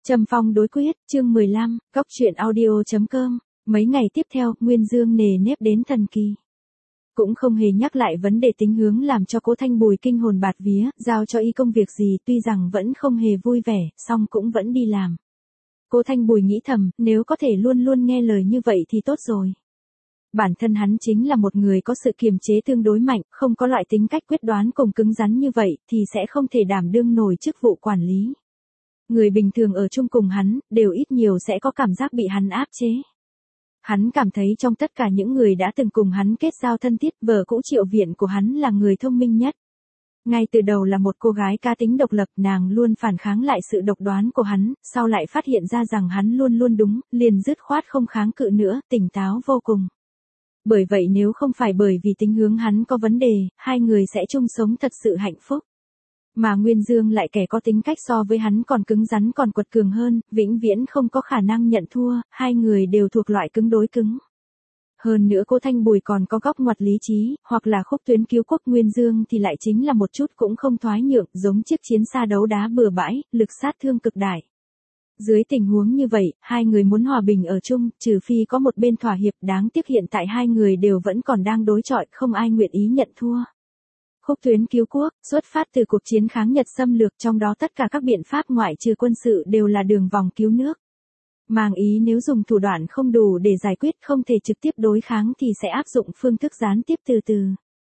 Trầm Phong đối quyết, chương 15, Cóc truyện audio.com. Mấy ngày tiếp theo, Nguyên Dương nề nếp đến thần kỳ. Cũng không hề nhắc lại vấn đề tính hướng làm cho Cố Thanh Bùi kinh hồn bạt vía, giao cho y công việc gì tuy rằng vẫn không hề vui vẻ, song cũng vẫn đi làm. Cố Thanh Bùi nghĩ thầm, nếu có thể luôn luôn nghe lời như vậy thì tốt rồi. Bản thân hắn chính là một người có sự kiềm chế tương đối mạnh, không có loại tính cách quyết đoán cùng cứng rắn như vậy, thì sẽ không thể đảm đương nổi chức vụ quản lý. Người bình thường ở chung cùng hắn, đều ít nhiều sẽ có cảm giác bị hắn áp chế. Hắn cảm thấy trong tất cả những người đã từng cùng hắn kết giao thân thiết, vợ cũ Triệu Viện của hắn là người thông minh nhất. Ngay từ đầu là một cô gái cá tính độc lập, nàng luôn phản kháng lại sự độc đoán của hắn, sau lại phát hiện ra rằng hắn luôn luôn đúng, liền dứt khoát không kháng cự nữa, tỉnh táo vô cùng. Bởi vậy nếu không phải bởi vì tính hướng hắn có vấn đề, hai người sẽ chung sống thật sự hạnh phúc. Mà Nguyên Dương lại kẻ có tính cách so với hắn còn cứng rắn còn quật cường hơn, vĩnh viễn không có khả năng nhận thua, hai người đều thuộc loại cứng đối cứng. Hơn nữa Cố Thanh Bùi còn có góc ngoặt lý trí, hoặc là khúc tuyến cứu quốc. Nguyên Dương thì lại chính là một chút cũng không thoái nhượng, giống chiếc chiến xa đấu đá bừa bãi, lực sát thương cực đại. Dưới tình huống như vậy, hai người muốn hòa bình ở chung, trừ phi có một bên thỏa hiệp, đáng tiếc hiện tại hai người đều vẫn còn đang đối chọi, không ai nguyện ý nhận thua. Khúc tuyến cứu quốc, xuất phát từ cuộc chiến kháng Nhật xâm lược, trong đó tất cả các biện pháp ngoại trừ quân sự đều là đường vòng cứu nước. Mang ý nếu dùng thủ đoạn không đủ để giải quyết, không thể trực tiếp đối kháng thì sẽ áp dụng phương thức gián tiếp từ từ.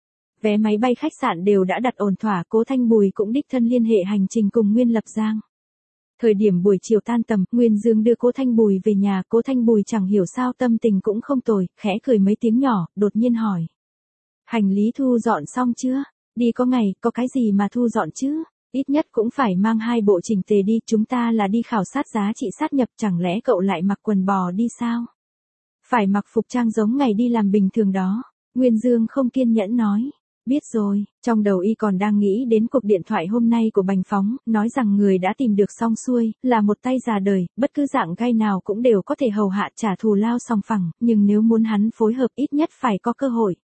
Vé máy bay khách sạn đều đã đặt ổn thỏa, Cố Thanh Bùi cũng đích thân liên hệ hành trình cùng Nguyên Lập Giang. Thời điểm buổi chiều tan tầm, Nguyên Dương đưa Cố Thanh Bùi về nhà, Cố Thanh Bùi chẳng hiểu sao tâm tình cũng không tồi, khẽ cười mấy tiếng nhỏ, đột nhiên hỏi. Hành lý thu dọn xong chưa? Đi có ngày, có cái gì mà thu dọn chứ? Ít nhất cũng phải mang 2 bộ chỉnh tề đi, chúng ta là đi khảo sát giá trị sát nhập, chẳng lẽ cậu lại mặc quần bò đi sao? Phải mặc phục trang giống ngày đi làm bình thường đó. Nguyên Dương không kiên nhẫn nói. Biết rồi, trong đầu y còn đang nghĩ đến cuộc điện thoại hôm nay của Bành Phóng, nói rằng người đã tìm được xong xuôi, là một tay già đời, bất cứ dạng gai nào cũng đều có thể hầu hạ trả thù lao sòng phẳng, nhưng nếu muốn hắn phối hợp ít nhất phải có cơ hội.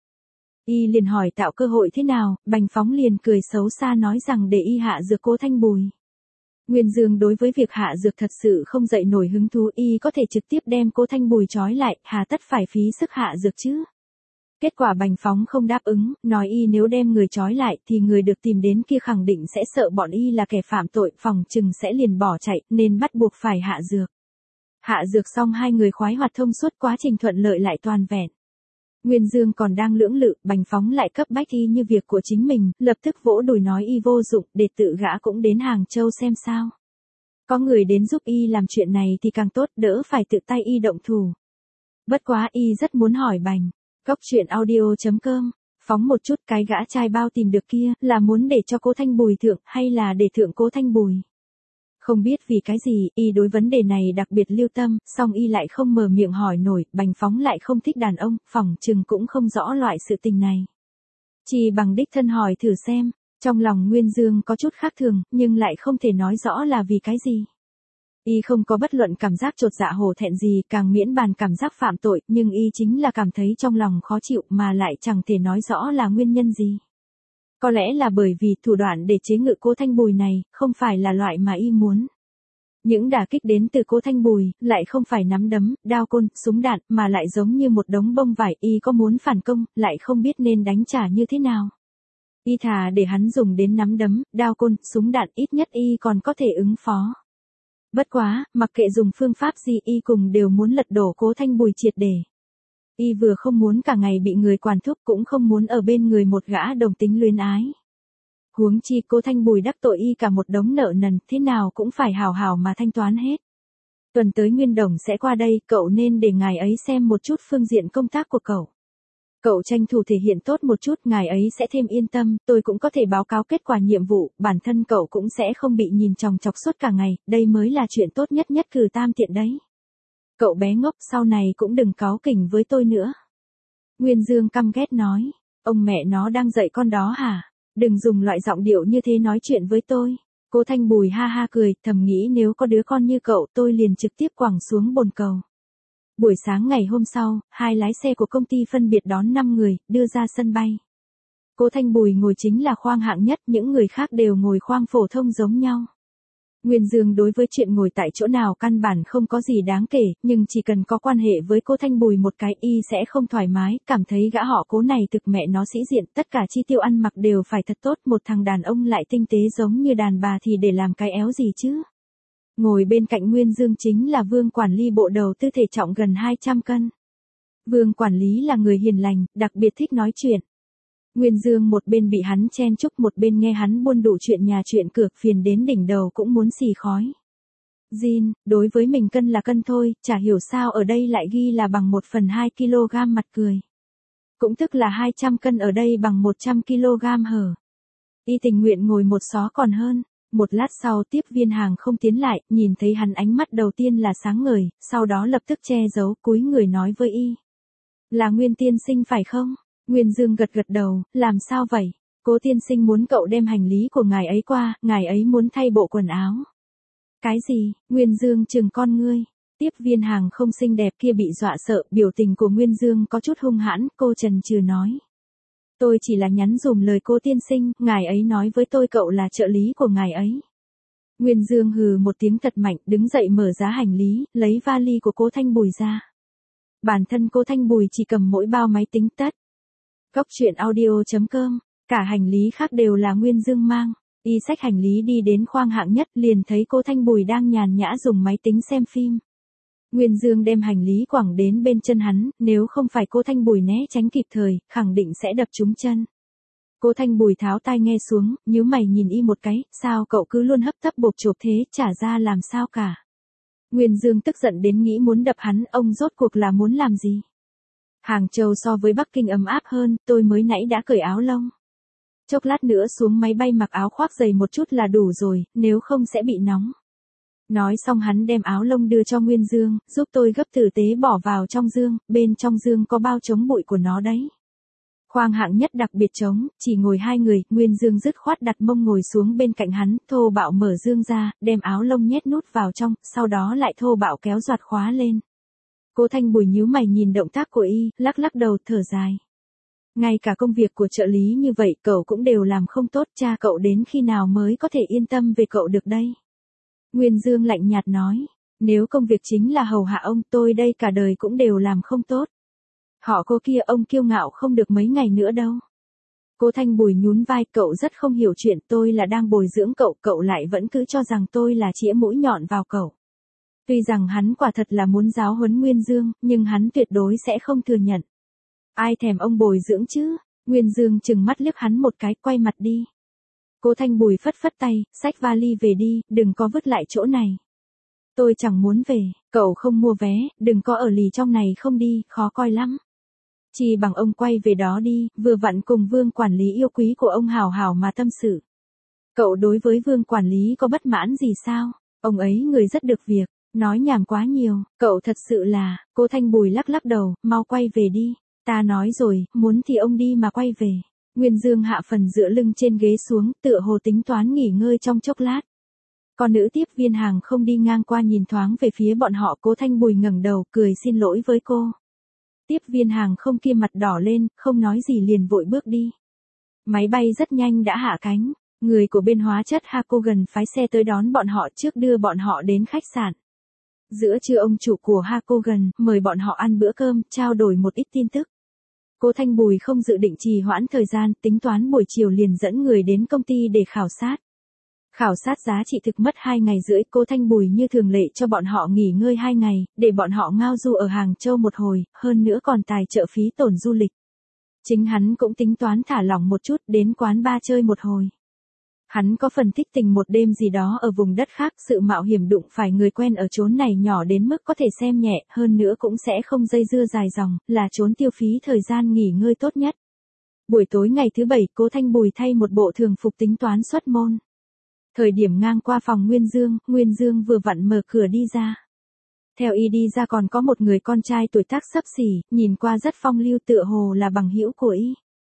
Y liền hỏi tạo cơ hội thế nào, Bành Phóng liền cười xấu xa nói rằng để y hạ dược Cố Thanh Bùi. Nguyên Dương đối với việc hạ dược thật sự không dậy nổi hứng thú, y có thể trực tiếp đem Cố Thanh Bùi trói lại, hà tất phải phí sức hạ dược chứ. Kết quả Bành Phóng không đáp ứng, nói y nếu đem người trói lại thì người được tìm đến kia khẳng định sẽ sợ bọn y là kẻ phạm tội, phòng chừng sẽ liền bỏ chạy, nên bắt buộc phải hạ dược. Hạ dược xong hai người khoái hoạt thông suốt, quá trình thuận lợi lại toàn vẹn. Nguyên Dương còn đang lưỡng lự, Bành Phóng lại cấp bách y như việc của chính mình, lập tức vỗ đùi nói y vô dụng, để tự gã cũng đến Hàng Châu xem sao. Có người đến giúp y làm chuyện này thì càng tốt, đỡ phải tự tay y động thủ. Bất quá y rất muốn hỏi Bành. Cóc truyện audio.com. Phóng một chút, cái gã trai bao tìm được kia, là muốn để cho Cố Thanh Bùi thượng, hay là để thượng Cố Thanh Bùi? Không biết vì cái gì, y đối vấn đề này đặc biệt lưu tâm, song y lại không mở miệng hỏi nổi, Bành Phóng lại không thích đàn ông, phỏng chừng cũng không rõ loại sự tình này. Chỉ bằng đích thân hỏi thử xem, trong lòng Nguyên Dương có chút khác thường, nhưng lại không thể nói rõ là vì cái gì. Y không có bất luận cảm giác chột dạ hổ thẹn gì, càng miễn bàn cảm giác phạm tội, nhưng y chính là cảm thấy trong lòng khó chịu mà lại chẳng thể nói rõ là nguyên nhân gì. Có lẽ là bởi vì thủ đoạn để chế ngự Cố Thanh Bùi này, không phải là loại mà y muốn. Những đả kích đến từ Cố Thanh Bùi, lại không phải nắm đấm, đao côn, súng đạn, mà lại giống như một đống bông vải, y có muốn phản công, lại không biết nên đánh trả như thế nào. Y thà để hắn dùng đến nắm đấm, đao côn, súng đạn, ít nhất y còn có thể ứng phó. Bất quá, mặc kệ dùng phương pháp gì y cùng đều muốn lật đổ Cố Thanh Bùi triệt để. Y vừa không muốn cả ngày bị người quản thúc, cũng không muốn ở bên người một gã đồng tính luyến ái. Huống chi Cố Thanh Bùi đắc tội y cả một đống nợ nần, thế nào cũng phải hào hào mà thanh toán hết. Tuần tới Nguyên Đồng sẽ qua đây, cậu nên để ngài ấy xem một chút phương diện công tác của cậu. Cậu tranh thủ thể hiện tốt một chút, ngài ấy sẽ thêm yên tâm, tôi cũng có thể báo cáo kết quả nhiệm vụ, bản thân cậu cũng sẽ không bị nhìn chòng chọc suốt cả ngày, đây mới là chuyện tốt nhất nhất cử tam tiện đấy. Cậu bé ngốc, sau này cũng đừng cáu kỉnh với tôi nữa. Nguyên Dương căm ghét nói, ông mẹ nó đang dạy con đó hả? Đừng dùng loại giọng điệu như thế nói chuyện với tôi. Cố Thanh Bùi ha ha cười, thầm nghĩ nếu có đứa con như cậu tôi liền trực tiếp quẳng xuống bồn cầu. Buổi sáng ngày hôm sau, hai lái xe của công ty phân biệt đón 5 người, đưa ra sân bay. Cố Thanh Bùi ngồi chính là khoang hạng nhất, những người khác đều ngồi khoang phổ thông giống nhau. Nguyên Dương đối với chuyện ngồi tại chỗ nào căn bản không có gì đáng kể, nhưng chỉ cần có quan hệ với cô Thanh Bùi một cái y sẽ không thoải mái, cảm thấy gã họ Cố này thực mẹ nó sĩ diện, tất cả chi tiêu ăn mặc đều phải thật tốt, một thằng đàn ông lại tinh tế giống như đàn bà thì để làm cái éo gì chứ. Ngồi bên cạnh Nguyên Dương chính là Vương quản lý bộ đầu tư thể trọng gần 200 cân. Vương quản lý là người hiền lành, đặc biệt thích nói chuyện. Nguyên Dương một bên bị hắn chen chúc một bên nghe hắn buôn đủ chuyện nhà chuyện cửa, phiền đến đỉnh đầu cũng muốn xì khói. Jin, đối với mình cân là cân thôi, chả hiểu sao ở đây lại ghi là bằng 1/2 kg mặt cười. Cũng tức là 200 cân ở đây bằng 100 kg hở. Y tình nguyện ngồi một xó còn hơn. Một lát sau tiếp viên hàng không tiến lại, nhìn thấy hắn ánh mắt đầu tiên là sáng ngời, sau đó lập tức che giấu, cúi người nói với y. Là Nguyên tiên sinh phải không? Nguyên Dương gật gật đầu, làm sao vậy? Cố tiên sinh muốn cậu đem hành lý của ngài ấy qua, ngài ấy muốn thay bộ quần áo. Cái gì? Nguyên Dương trừng con ngươi. Tiếp viên hàng không xinh đẹp kia bị dọa sợ, biểu tình của Nguyên Dương có chút hung hãn, cô chần chừ nói. Tôi chỉ là nhắn dùm lời cô tiên sinh, ngài ấy nói với tôi cậu là trợ lý của ngài ấy. Nguyên Dương hừ một tiếng thật mạnh, đứng dậy mở giá hành lý, lấy vali của cô Thanh Bùi ra. Bản thân cô Thanh Bùi chỉ cầm mỗi bao máy tính tất. Góc truyện audio.com, cả hành lý khác đều là Nguyên Dương mang. Y xách hành lý đi đến khoang hạng nhất liền thấy cô Thanh Bùi đang nhàn nhã dùng máy tính xem phim. Nguyên Dương đem hành lý quẳng đến bên chân hắn, nếu không phải cô Thanh Bùi né tránh kịp thời, khẳng định sẽ đập trúng chân. Cô Thanh Bùi tháo tai nghe xuống, nhíu mày nhìn y một cái, sao cậu cứ luôn hấp tấp bộp chộp thế, chả ra làm sao cả. Nguyên Dương tức giận đến nghĩ muốn đập hắn, ông rốt cuộc là muốn làm gì? Hàng Châu so với Bắc Kinh ấm áp hơn, tôi mới nãy đã cởi áo lông. Chốc lát nữa xuống máy bay mặc áo khoác dày một chút là đủ rồi, nếu không sẽ bị nóng. Nói xong hắn đem áo lông đưa cho Nguyên Dương, giúp tôi gấp tử tế bỏ vào trong dương, bên trong dương có bao chống bụi của nó đấy. Khoang hạng nhất đặc biệt trống, chỉ ngồi 2 người, Nguyên Dương dứt khoát đặt mông ngồi xuống bên cạnh hắn, thô bạo mở dương ra, đem áo lông nhét nút vào trong, sau đó lại thô bạo kéo doạt khóa lên. Cô Thanh Bùi nhíu mày nhìn động tác của y, lắc lắc đầu thở dài. Ngay cả công việc của trợ lý như vậy cậu cũng đều làm không tốt, cha cậu đến khi nào mới có thể yên tâm về cậu được đây? Nguyên Dương lạnh nhạt nói, nếu công việc chính là hầu hạ ông, tôi đây cả đời cũng đều làm không tốt. Họ cô kia ông kiêu ngạo không được mấy ngày nữa đâu. Cô Thanh Bùi nhún vai, cậu rất không hiểu chuyện, tôi là đang bồi dưỡng cậu, cậu lại vẫn cứ cho rằng tôi là chĩa mũi nhọn vào cậu. Tuy rằng hắn quả thật là muốn giáo huấn Nguyên Dương, nhưng hắn tuyệt đối sẽ không thừa nhận. Ai thèm ông bồi dưỡng chứ? Nguyên Dương chừng mắt liếc hắn một cái, quay mặt đi. Cô Thanh Bùi phất phất tay, xách vali về đi, đừng có vứt lại chỗ này. Tôi chẳng muốn về, cậu không mua vé, đừng có ở lì trong này không đi, khó coi lắm. Chỉ bằng ông quay về đó đi, vừa vặn cùng Vương quản lý yêu quý của ông hào hào mà tâm sự. Cậu đối với Vương quản lý có bất mãn gì sao? Ông ấy người rất được việc, nói nhảm quá nhiều, cậu thật sự là, cô Thanh Bùi lắc lắc đầu, mau quay về đi. Ta nói rồi, muốn thì ông đi mà quay về. Nguyên Dương hạ phần dựa lưng trên ghế xuống, tựa hồ tính toán nghỉ ngơi trong chốc lát. Con nữ tiếp viên hàng không đi ngang qua nhìn thoáng về phía bọn họ, cô Thanh Bùi ngẩng đầu, cười xin lỗi với cô. Tiếp viên hàng không kia mặt đỏ lên, không nói gì liền vội bước đi. Máy bay rất nhanh đã hạ cánh, người của bên hóa chất Hakogan phái xe tới đón bọn họ trước đưa bọn họ đến khách sạn. Giữa trưa ông chủ của Hakogan mời bọn họ ăn bữa cơm, trao đổi một ít tin tức. Cô Thanh Bùi không dự định trì hoãn thời gian, tính toán buổi chiều liền dẫn người đến công ty để khảo sát. Khảo sát giá trị thực mất 2 ngày rưỡi, cô Thanh Bùi như thường lệ cho bọn họ nghỉ ngơi 2 ngày, để bọn họ ngao du ở Hàng Châu một hồi, hơn nữa còn tài trợ phí tổn du lịch. Chính hắn cũng tính toán thả lỏng một chút, đến quán bar chơi một hồi. Hắn có phần thích tình một đêm gì đó ở vùng đất khác, sự mạo hiểm đụng phải người quen ở chốn này nhỏ đến mức có thể xem nhẹ, hơn nữa cũng sẽ không dây dưa dài dòng, là chốn tiêu phí thời gian nghỉ ngơi tốt nhất. Buổi tối ngày thứ 7, cô Thanh Bùi thay một bộ thường phục tính toán xuất môn. Thời điểm ngang qua phòng Nguyên Dương vừa vặn mở cửa đi ra. Theo y đi ra còn có một người con trai tuổi tác xấp xỉ, nhìn qua rất phong lưu, tựa hồ là bằng hữu của y.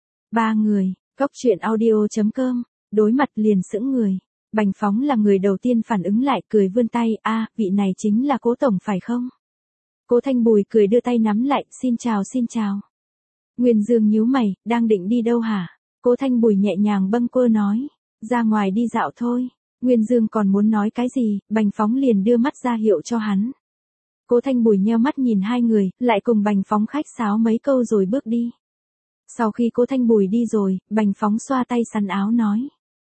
3 người, góc truyện audio.com. Đối mặt liền sững người. Bành Phóng là người đầu tiên phản ứng lại, cười vươn tay, vị này chính là cố tổng phải không? Cố Thanh Bùi cười đưa tay nắm lại, xin chào xin chào. Nguyên Dương nhíu mày, đang định đi đâu hả? Cố Thanh Bùi nhẹ nhàng bâng quơ nói, ra ngoài đi dạo thôi. Nguyên Dương còn muốn nói cái gì, Bành Phóng liền đưa mắt ra hiệu cho hắn. Cố Thanh Bùi nheo mắt nhìn hai người, lại cùng Bành Phóng khách sáo mấy câu rồi bước đi. Sau khi Cố Thanh Bùi đi rồi, Bành Phóng xoa tay sắn áo nói.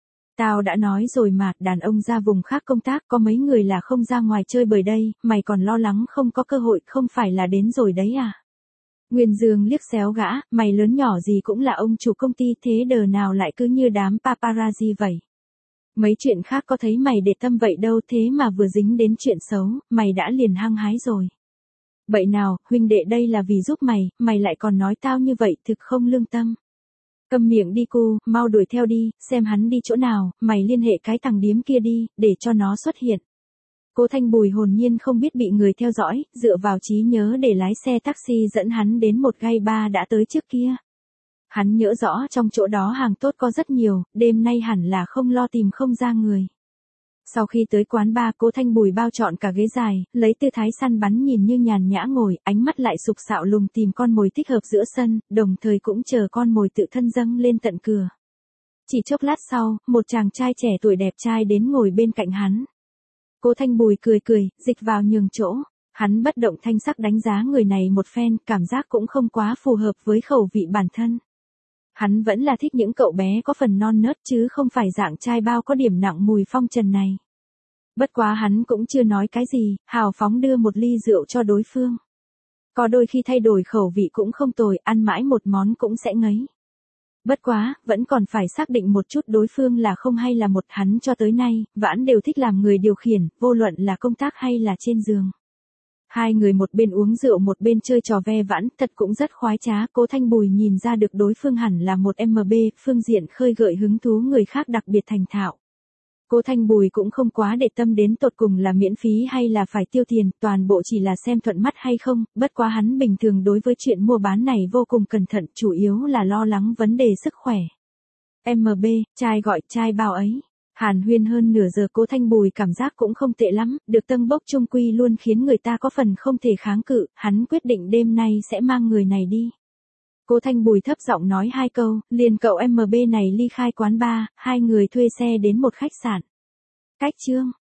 Tao đã nói rồi mà, đàn ông ra vùng khác công tác có mấy người là không ra ngoài chơi bời đây, mày còn lo lắng không có cơ hội, không phải là đến rồi đấy à? Nguyên Dương liếc xéo gã, mày lớn nhỏ gì cũng là ông chủ công ty, thế đờ nào lại cứ như đám paparazzi vậy. Mấy chuyện khác có thấy mày để tâm vậy đâu, thế mà vừa dính đến chuyện xấu, mày đã liền hăng hái rồi. Vậy nào, huynh đệ đây là vì giúp mày lại còn nói tao như vậy, thực không lương tâm. Câm miệng đi cu, mau đuổi theo đi, xem hắn đi chỗ nào, mày liên hệ cái thằng điếm kia đi, để cho nó xuất hiện. Cố Thanh Bùi hồn nhiên không biết bị người theo dõi, dựa vào trí nhớ để lái xe taxi dẫn hắn đến một gay bar đã tới trước kia. Hắn nhớ rõ trong chỗ đó hàng tốt có rất nhiều, đêm nay hẳn là không lo tìm không ra người. Sau khi tới quán bar, Cố Thanh Bùi bao trọn cả ghế dài, lấy tư thái săn bắn nhìn như nhàn nhã ngồi, ánh mắt lại sục sạo lùng tìm con mồi thích hợp giữa sân, đồng thời cũng chờ con mồi tự thân dâng lên tận cửa. Chỉ chốc lát sau, một chàng trai trẻ tuổi đẹp trai đến ngồi bên cạnh hắn. Cố Thanh Bùi cười, dịch vào nhường chỗ. Hắn bất động thanh sắc đánh giá người này một phen, cảm giác cũng không quá phù hợp với khẩu vị bản thân. Hắn vẫn là thích những cậu bé có phần non nớt chứ không phải dạng trai bao có điểm nặng mùi phong trần này. Bất quá hắn cũng chưa nói cái gì, hào phóng đưa một ly rượu cho đối phương. Có đôi khi thay đổi khẩu vị cũng không tồi, ăn mãi một món cũng sẽ ngấy. Bất quá, vẫn còn phải xác định một chút đối phương là không hay là một, hắn cho tới nay, vãn đều thích làm người điều khiển, vô luận là công tác hay là trên giường. Hai người một bên uống rượu một bên chơi trò ve vãn, thật cũng rất khoái trá. Cố Thanh Bùi nhìn ra được đối phương hẳn là một MB, phương diện khơi gợi hứng thú người khác đặc biệt thành thạo. Cố Thanh Bùi cũng không quá để tâm đến tột cùng là miễn phí hay là phải tiêu tiền, toàn bộ chỉ là xem thuận mắt hay không, bất quá hắn bình thường đối với chuyện mua bán này vô cùng cẩn thận, chủ yếu là lo lắng vấn đề sức khỏe. MB, trai gọi trai bao ấy. Hàn huyên hơn nửa giờ, Cố Thanh Bùi cảm giác cũng không tệ lắm, được tâng bốc chung quy luôn khiến người ta có phần không thể kháng cự, hắn quyết định đêm nay sẽ mang người này đi. Cố Thanh Bùi thấp giọng nói hai câu, liền cậu MB này ly khai quán bar, hai người thuê xe đến một khách sạn. Cách chương